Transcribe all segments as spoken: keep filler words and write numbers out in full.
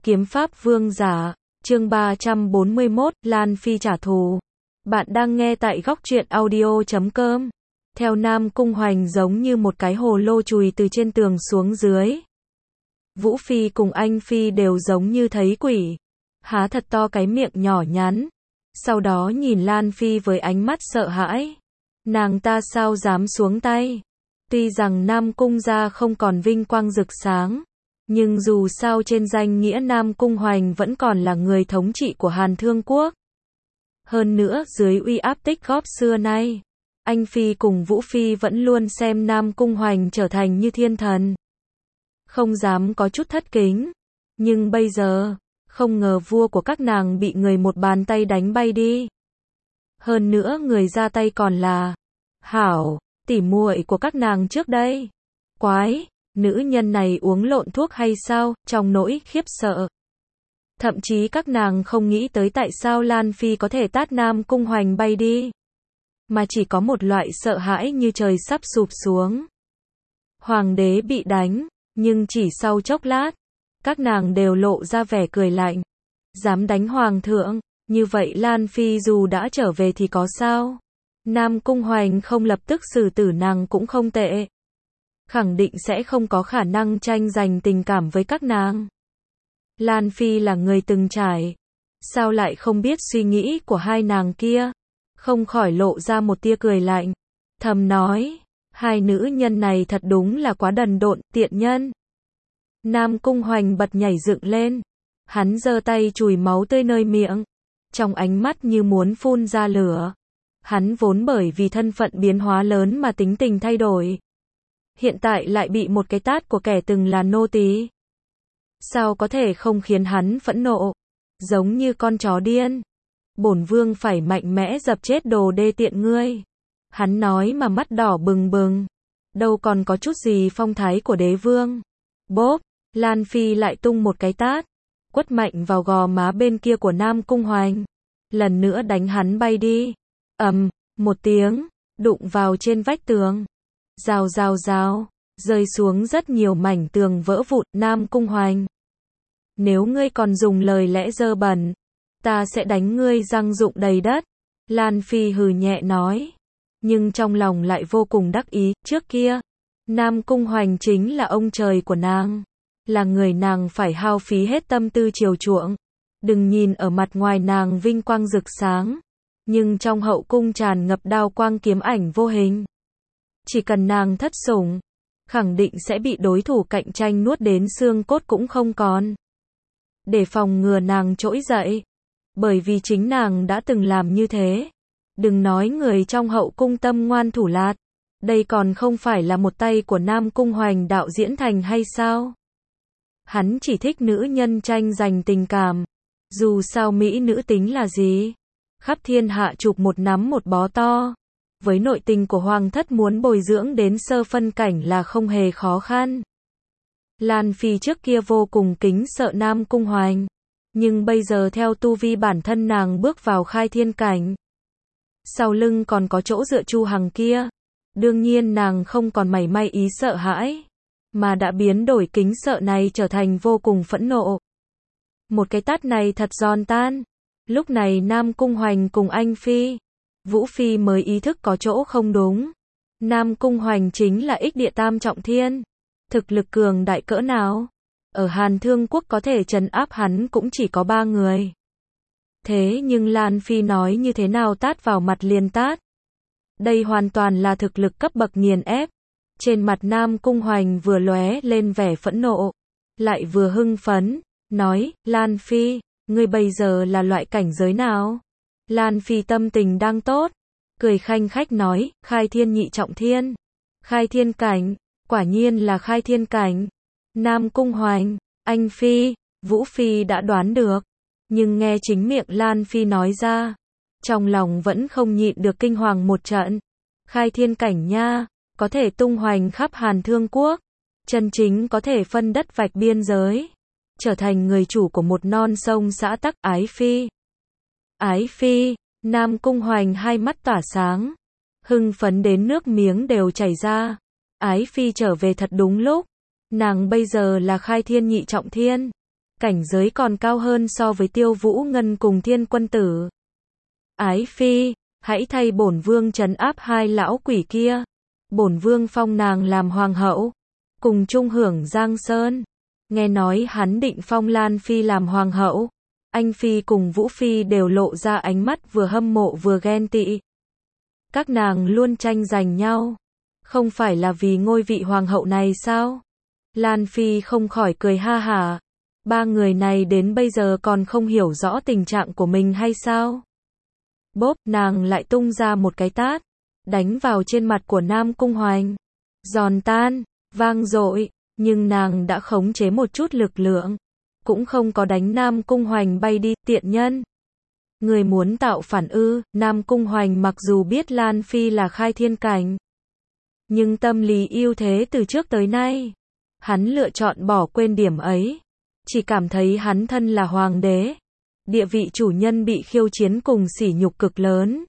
Kiếm pháp vương giả, chương ba trăm bốn mươi mốt, Lan Phi trả thù. Bạn đang nghe tại góc truyện audio chấm com. Theo Nam Cung Hoành giống như một cái hồ lô chùi từ trên tường xuống dưới. Vũ Phi cùng Anh Phi đều giống như thấy quỷ. Há thật to cái miệng nhỏ nhắn. Sau đó nhìn Lan Phi với ánh mắt sợ hãi. Nàng ta sao dám xuống tay. Tuy rằng Nam Cung gia không còn vinh quang rực sáng. Nhưng dù sao trên danh nghĩa Nam Cung Hoành vẫn còn là người thống trị của Hàn Thương Quốc. Hơn nữa dưới uy áp tích góp xưa nay, Anh Phi cùng Vũ Phi vẫn luôn xem Nam Cung Hoành trở thành như thiên thần. Không dám có chút thất kính. Nhưng bây giờ, không ngờ vua của các nàng bị người một bàn tay đánh bay đi. Hơn nữa người ra tay còn là Hảo, tỉ muội của các nàng trước đây. Quái! Nữ nhân này uống lộn thuốc hay sao, trong nỗi khiếp sợ. Thậm chí các nàng không nghĩ tới tại sao Lan Phi có thể tát Nam Cung Hoành bay đi. Mà chỉ có một loại sợ hãi như trời sắp sụp xuống. Hoàng đế bị đánh, nhưng chỉ sau chốc lát, các nàng đều lộ ra vẻ cười lạnh. Dám đánh hoàng thượng, như vậy Lan Phi dù đã trở về thì có sao? Nam Cung Hoành không lập tức xử tử nàng cũng không tệ. Khẳng định sẽ không có khả năng tranh giành tình cảm với các nàng. Lan Phi là người từng trải. Sao lại không biết suy nghĩ của hai nàng kia? Không khỏi lộ ra một tia cười lạnh. Thầm nói, hai nữ nhân này thật đúng là quá đần độn, tiện nhân. Nam Cung Hoành bật nhảy dựng lên. Hắn giơ tay chùi máu tươi nơi miệng. Trong ánh mắt như muốn phun ra lửa. Hắn vốn bởi vì thân phận biến hóa lớn mà tính tình thay đổi. Hiện tại lại bị một cái tát của kẻ từng là nô tỳ. Sao có thể không khiến hắn phẫn nộ? Giống như con chó điên. Bổn vương phải mạnh mẽ dập chết đồ đê tiện ngươi. Hắn nói mà mắt đỏ bừng bừng. Đâu còn có chút gì phong thái của đế vương. Bốp, Lan Phi lại tung một cái tát. Quất mạnh vào gò má bên kia của Nam Cung Hoành. Lần nữa đánh hắn bay đi. Ầm, một tiếng, đụng vào trên vách tường. Rào rào rào, rơi xuống rất nhiều mảnh tường vỡ vụn. Nam Cung Hoành, nếu ngươi còn dùng lời lẽ dơ bẩn, ta sẽ đánh ngươi răng rụng đầy đất. Lan Phi hừ nhẹ nói, nhưng trong lòng lại vô cùng đắc ý. Trước kia, Nam Cung Hoành chính là ông trời của nàng, là người nàng phải hao phí hết tâm tư chiều chuộng. Đừng nhìn ở mặt ngoài nàng vinh quang rực sáng, nhưng trong hậu cung tràn ngập đao quang kiếm ảnh vô hình. Chỉ cần nàng thất sủng, khẳng định sẽ bị đối thủ cạnh tranh nuốt đến xương cốt cũng không còn. Để phòng ngừa nàng trỗi dậy, bởi vì chính nàng đã từng làm như thế. Đừng nói người trong hậu cung tâm ngoan thủ lạt, đây còn không phải là một tay của Nam Cung Hoành đạo diễn thành hay sao? Hắn chỉ thích nữ nhân tranh giành tình cảm. Dù sao mỹ nữ tính là gì? Khắp thiên hạ chụp một nắm một bó to. Với nội tình của hoàng thất muốn bồi dưỡng đến sơ phân cảnh là không hề khó khăn. Lan Phi trước kia vô cùng kính sợ Nam Cung Hoành. Nhưng bây giờ theo tu vi bản thân nàng bước vào khai thiên cảnh. Sau lưng còn có chỗ dựa Chu Hằng kia. Đương nhiên nàng không còn mảy may ý sợ hãi. Mà đã biến đổi kính sợ này trở thành vô cùng phẫn nộ. Một cái tát này thật giòn tan. Lúc này Nam Cung Hoành cùng Anh Phi, Vũ Phi mới ý thức có chỗ không đúng. Nam Cung Hoành chính là ích địa tam trọng thiên. Thực lực cường đại cỡ nào? Ở Hàn Thương Quốc có thể trấn áp hắn cũng chỉ có ba người. Thế nhưng Lan Phi nói như thế nào tát vào mặt liền tát. Đây hoàn toàn là thực lực cấp bậc nghiền ép. Trên mặt Nam Cung Hoành vừa lóe lên vẻ phẫn nộ, lại vừa hưng phấn, nói, Lan Phi, ngươi bây giờ là loại cảnh giới nào? Lan Phi tâm tình đang tốt, cười khanh khách nói, khai thiên nhị trọng thiên. Khai thiên cảnh, quả nhiên là khai thiên cảnh. Nam Cung Hoành, Anh Phi, Vũ Phi đã đoán được, nhưng nghe chính miệng Lan Phi nói ra, trong lòng vẫn không nhịn được kinh hoàng một trận. Khai thiên cảnh nha, có thể tung hoành khắp Hàn Thương Quốc, chân chính có thể phân đất vạch biên giới, trở thành người chủ của một non sông xã tắc. Ái Phi, Ái Phi, Nam Cung Hoành hai mắt tỏa sáng, hưng phấn đến nước miếng đều chảy ra. Ái Phi trở về thật đúng lúc, nàng bây giờ là khai thiên nhị trọng thiên, cảnh giới còn cao hơn so với Tiêu Vũ Ngân cùng Thiên Quân Tử. Ái phi, hãy thay bổn vương trấn áp hai lão quỷ kia. Bổn vương phong nàng làm hoàng hậu, cùng chung hưởng Giang Sơn. Nghe nói hắn định phong Lan phi làm hoàng hậu, anh phi cùng Vũ phi đều lộ ra ánh mắt vừa hâm mộ vừa ghen tị. Các nàng luôn tranh giành nhau, không phải là vì ngôi vị hoàng hậu này sao? Lan phi không khỏi cười ha hả. Ba người này đến bây giờ còn không hiểu rõ tình trạng của mình hay sao? Bốp, nàng lại tung ra một cái tát, đánh vào trên mặt của Nam Cung Hoành. Giòn tan, vang dội, nhưng nàng đã khống chế một chút lực lượng, cũng không có đánh Nam Cung Hoành bay đi, tiện nhân. Người muốn tạo phản ư? Nam Cung Hoành mặc dù biết Lan phi là khai thiên cảnh, nhưng tâm lý ưu thế từ trước tới nay, hắn lựa chọn bỏ quên điểm ấy, chỉ cảm thấy hắn thân là hoàng đế, địa vị chủ nhân bị khiêu chiến cùng sỉ nhục cực lớn.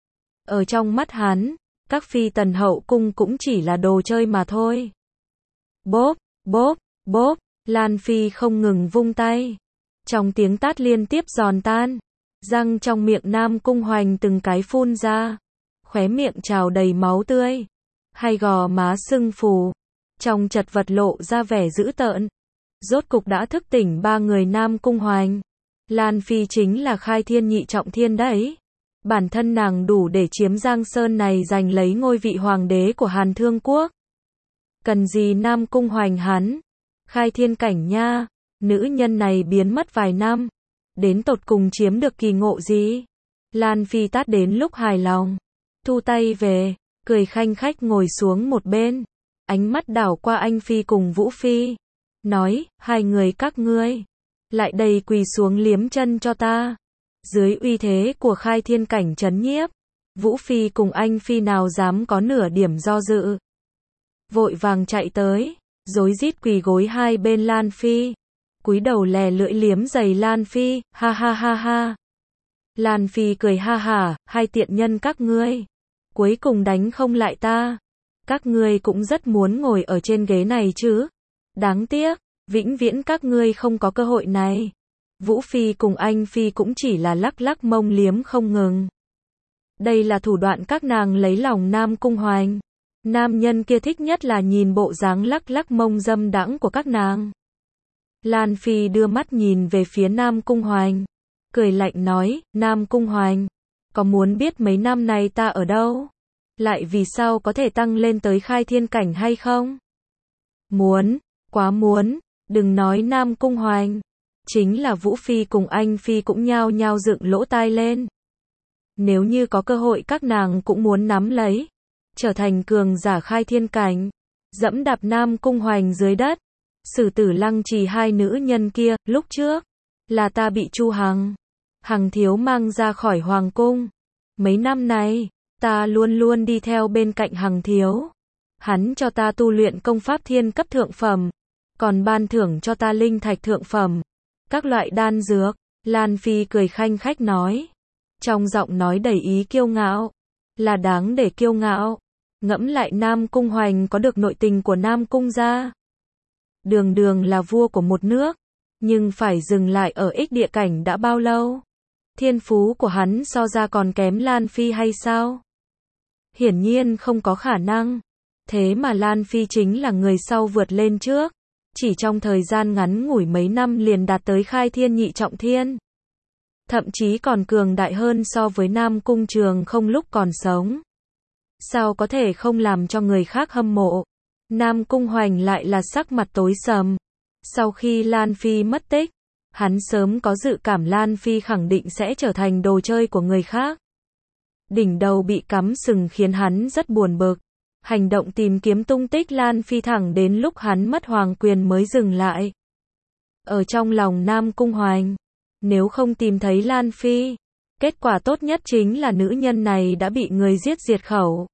Ở trong mắt hắn, các phi tần hậu cung cũng chỉ là đồ chơi mà thôi. Bốp, bốp, bốp, Lan phi không ngừng vung tay, trong tiếng tát liên tiếp giòn tan, răng trong miệng Nam Cung Hoành từng cái phun ra, khóe miệng trào đầy máu tươi, hai gò má sưng phù, trong chật vật lộ ra vẻ dữ tợn. Rốt cục đã thức tỉnh ba người Nam Cung Hoành. Lan phi chính là khai thiên nhị trọng thiên đấy. Bản thân nàng đủ để chiếm Giang Sơn này, giành lấy ngôi vị hoàng đế của Hàn Thương Quốc. Cần gì Nam Cung Hoành hắn? Khai thiên cảnh nha, nữ nhân này biến mất vài năm, đến tột cùng chiếm được kỳ ngộ gì? Lan phi tát đến lúc hài lòng, thu tay về, cười khanh khách ngồi xuống một bên, ánh mắt đảo qua anh phi cùng Vũ phi, nói, hai người các ngươi, lại đây quỳ xuống liếm chân cho ta. Dưới uy thế của khai thiên cảnh trấn nhiếp, Vũ phi cùng anh phi nào dám có nửa điểm do dự. Vội vàng chạy tới, rối rít quỳ gối hai bên Lan phi, cúi đầu lè lưỡi liếm giày Lan phi, ha ha ha ha. Lan phi cười ha hả, hai tiện nhân các ngươi, cuối cùng đánh không lại ta. Các ngươi cũng rất muốn ngồi ở trên ghế này chứ. Đáng tiếc, vĩnh viễn các ngươi không có cơ hội này. Vũ phi cùng anh phi cũng chỉ là lắc lắc mông liếm không ngừng. Đây là thủ đoạn các nàng lấy lòng Nam Cung Hoành. Nam nhân kia thích nhất là nhìn bộ dáng lắc lắc mông dâm đãng của các nàng. Lan phi đưa mắt nhìn về phía Nam Cung Hoành, cười lạnh nói, Nam Cung Hoành, có muốn biết mấy năm nay ta ở đâu? Lại vì sao có thể tăng lên tới khai thiên cảnh hay không? Muốn, quá muốn, đừng nói Nam Cung Hoành. Chính là Vũ phi cùng anh phi cũng nhao nhao dựng lỗ tai lên. Nếu như có cơ hội các nàng cũng muốn nắm lấy, trở thành cường giả khai thiên cảnh, dẫm đạp Nam Cung Hoành dưới đất. Sử tử lăng trì hai nữ nhân kia, lúc trước, là ta bị Chu Hằng, Hằng thiếu mang ra khỏi hoàng cung. Mấy năm nay, ta luôn luôn đi theo bên cạnh Hằng thiếu. Hắn cho ta tu luyện công pháp thiên cấp thượng phẩm, còn ban thưởng cho ta linh thạch thượng phẩm, các loại đan dược. Lan phi cười khanh khách nói, trong giọng nói đầy ý kiêu ngạo, là đáng để kiêu ngạo. Ngẫm lại Nam Cung Hoành có được nội tình của Nam Cung gia, đường đường là vua của một nước, nhưng phải dừng lại ở ích địa cảnh đã bao lâu? Thiên phú của hắn so ra còn kém Lan phi hay sao? Hiển nhiên không có khả năng. Thế mà Lan phi chính là người sau vượt lên trước, chỉ trong thời gian ngắn ngủi mấy năm liền đạt tới khai thiên nhị trọng thiên. Thậm chí còn cường đại hơn so với Nam Cung Trường Không lúc còn sống. Sao có thể không làm cho người khác hâm mộ? Nam Cung Hoành lại là sắc mặt tối sầm. Sau khi Lan phi mất tích, hắn sớm có dự cảm Lan phi khẳng định sẽ trở thành đồ chơi của người khác. Đỉnh đầu bị cắm sừng khiến hắn rất buồn bực. Hành động tìm kiếm tung tích Lan phi thẳng đến lúc hắn mất hoàng quyền mới dừng lại. Ở trong lòng Nam Cung Hoành, nếu không tìm thấy Lan phi, kết quả tốt nhất chính là nữ nhân này đã bị người giết diệt khẩu.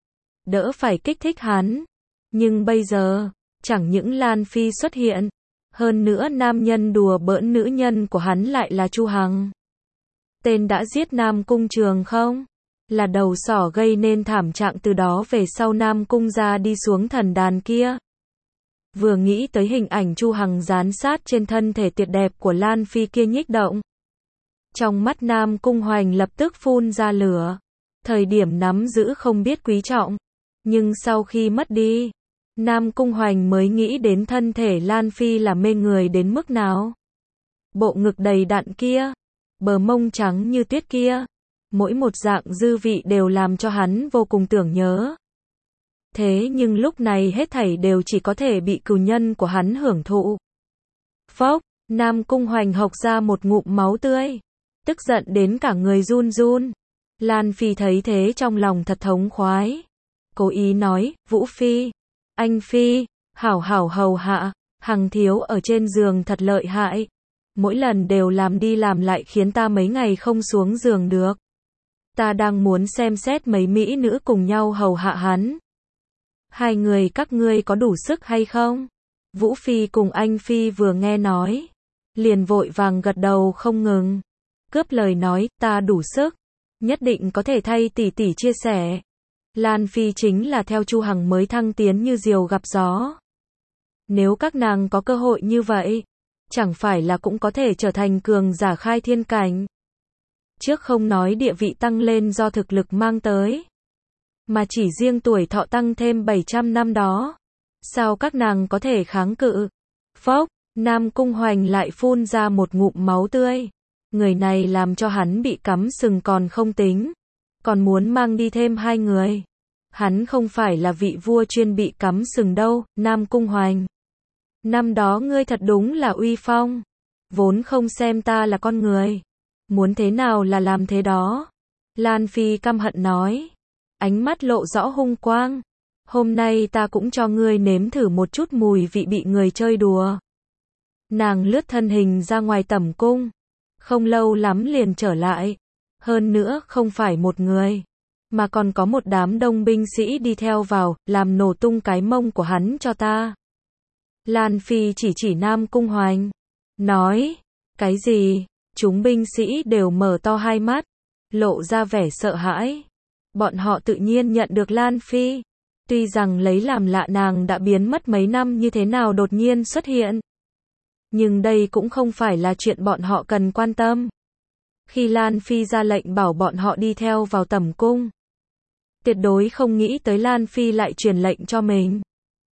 Đỡ phải kích thích hắn. Nhưng bây giờ, chẳng những Lan phi xuất hiện, hơn nữa nam nhân đùa bỡn nữ nhân của hắn lại là Chu Hằng. Tên đã giết Nam Cung Trường Không, là đầu sỏ gây nên thảm trạng từ đó về sau Nam Cung gia đi xuống thần đàn kia. Vừa nghĩ tới hình ảnh Chu Hằng dán sát trên thân thể tuyệt đẹp của Lan Phi kia nhích động. Trong mắt Nam Cung Hoành lập tức phun ra lửa. Thời điểm nắm giữ không biết quý trọng. Nhưng sau khi mất đi, Nam Cung Hoành mới nghĩ đến thân thể Lan Phi là mê người đến mức nào. Bộ ngực đầy đặn kia, bờ mông trắng như tuyết kia, mỗi một dạng dư vị đều làm cho hắn vô cùng tưởng nhớ. Thế nhưng lúc này hết thảy đều chỉ có thể bị cừu nhân của hắn hưởng thụ. Phốc, Nam Cung Hoành hộc ra một ngụm máu tươi, tức giận đến cả người run run. Lan Phi thấy thế trong lòng thật thống khoái. Cố ý nói, Vũ Phi, anh Phi, hảo hảo hầu hạ, Hằng thiếu ở trên giường thật lợi hại. Mỗi lần đều làm đi làm lại khiến ta mấy ngày không xuống giường được. Ta đang muốn xem xét mấy mỹ nữ cùng nhau hầu hạ hắn. Hai người các ngươi có đủ sức hay không? Vũ Phi cùng anh Phi vừa nghe nói, liền vội vàng gật đầu không ngừng. Cướp lời nói, ta đủ sức, nhất định có thể thay tỷ tỷ chia sẻ. Lan Phi chính là theo Chu Hằng mới thăng tiến như diều gặp gió. Nếu các nàng có cơ hội như vậy, chẳng phải là cũng có thể trở thành cường giả khai thiên cảnh. Trước không nói địa vị tăng lên do thực lực mang tới, mà chỉ riêng tuổi thọ tăng thêm bảy trăm năm đó, sao các nàng có thể kháng cự? Phốc, Nam Cung Hoành lại phun ra một ngụm máu tươi. Người này làm cho hắn bị cắm sừng còn không tính, còn muốn mang đi thêm hai người. Hắn không phải là vị vua chuyên bị cắm sừng đâu, Nam Cung Hoành. Năm đó ngươi thật đúng là uy phong, vốn không xem ta là con người, muốn thế nào là làm thế đó. Lan Phi căm hận nói, ánh mắt lộ rõ hung quang. Hôm nay ta cũng cho ngươi nếm thử một chút mùi vị bị người chơi đùa. Nàng lướt thân hình ra ngoài tẩm cung, không lâu lắm liền trở lại. Hơn nữa không phải một người, mà còn có một đám đông binh sĩ đi theo vào, làm nổ tung cái mông của hắn cho ta. Lan Phi chỉ chỉ Nam Cung Hoành, nói, cái gì? Chúng binh sĩ đều mở to hai mắt, lộ ra vẻ sợ hãi. Bọn họ tự nhiên nhận được Lan Phi. Tuy rằng lấy làm lạ nàng đã biến mất mấy năm như thế nào đột nhiên xuất hiện. Nhưng đây cũng không phải là chuyện bọn họ cần quan tâm. Khi Lan Phi ra lệnh bảo bọn họ đi theo vào tẩm cung, tuyệt đối không nghĩ tới Lan Phi lại truyền lệnh cho mình.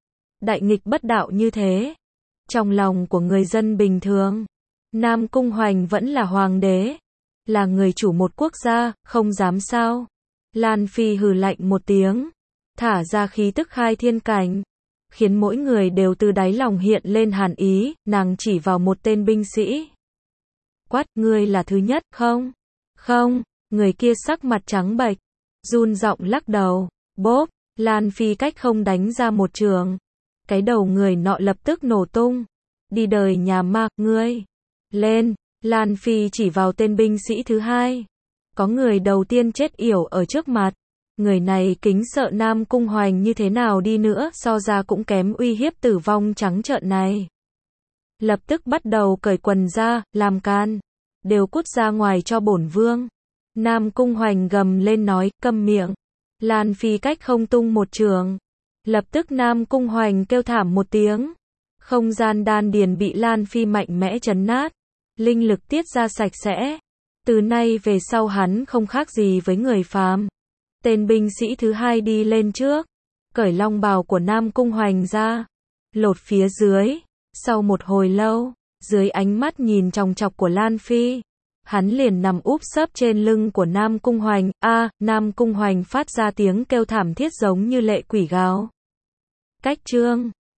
Đại nghịch bất đạo như thế. Trong lòng của người dân bình thường, Nam Cung Hoành vẫn là hoàng đế, là người chủ một quốc gia, không dám sao. Lan Phi hừ lạnh một tiếng, thả ra khí tức khai thiên cảnh, khiến mỗi người đều từ đáy lòng hiện lên hàn ý. Nàng chỉ vào một tên binh sĩ, quát, ngươi là thứ nhất, không? Không, người kia sắc mặt trắng bệch, run giọng lắc đầu. Bốp, Lan Phi cách không đánh ra một trường, cái đầu người nọ lập tức nổ tung. Đi đời nhà ma, ngươi lên. Lan Phi chỉ vào tên binh sĩ thứ hai, có người đầu tiên chết yểu ở trước mặt. Người này kính sợ Nam Cung Hoành như thế nào đi nữa so ra cũng kém uy hiếp tử vong trắng trợn này. Lập tức bắt đầu cởi quần ra, làm can, đều cút ra ngoài cho bổn vương. Nam Cung Hoành gầm lên nói, câm miệng. Lan Phi cách không tung một trường, lập tức Nam Cung Hoành kêu thảm một tiếng. Không gian đan điền bị Lan Phi mạnh mẽ chấn nát, linh lực tiết ra sạch sẽ. Từ nay về sau hắn không khác gì với người phàm. Tên binh sĩ thứ hai đi lên trước, cởi long bào của Nam Cung Hoành ra, lột phía dưới. Sau một hồi lâu, dưới ánh mắt nhìn chòng chọc của Lan Phi, hắn liền nằm úp sấp trên lưng của Nam Cung Hoành. A, à, Nam Cung Hoành phát ra tiếng kêu thảm thiết giống như lệ quỷ gào. Cách chương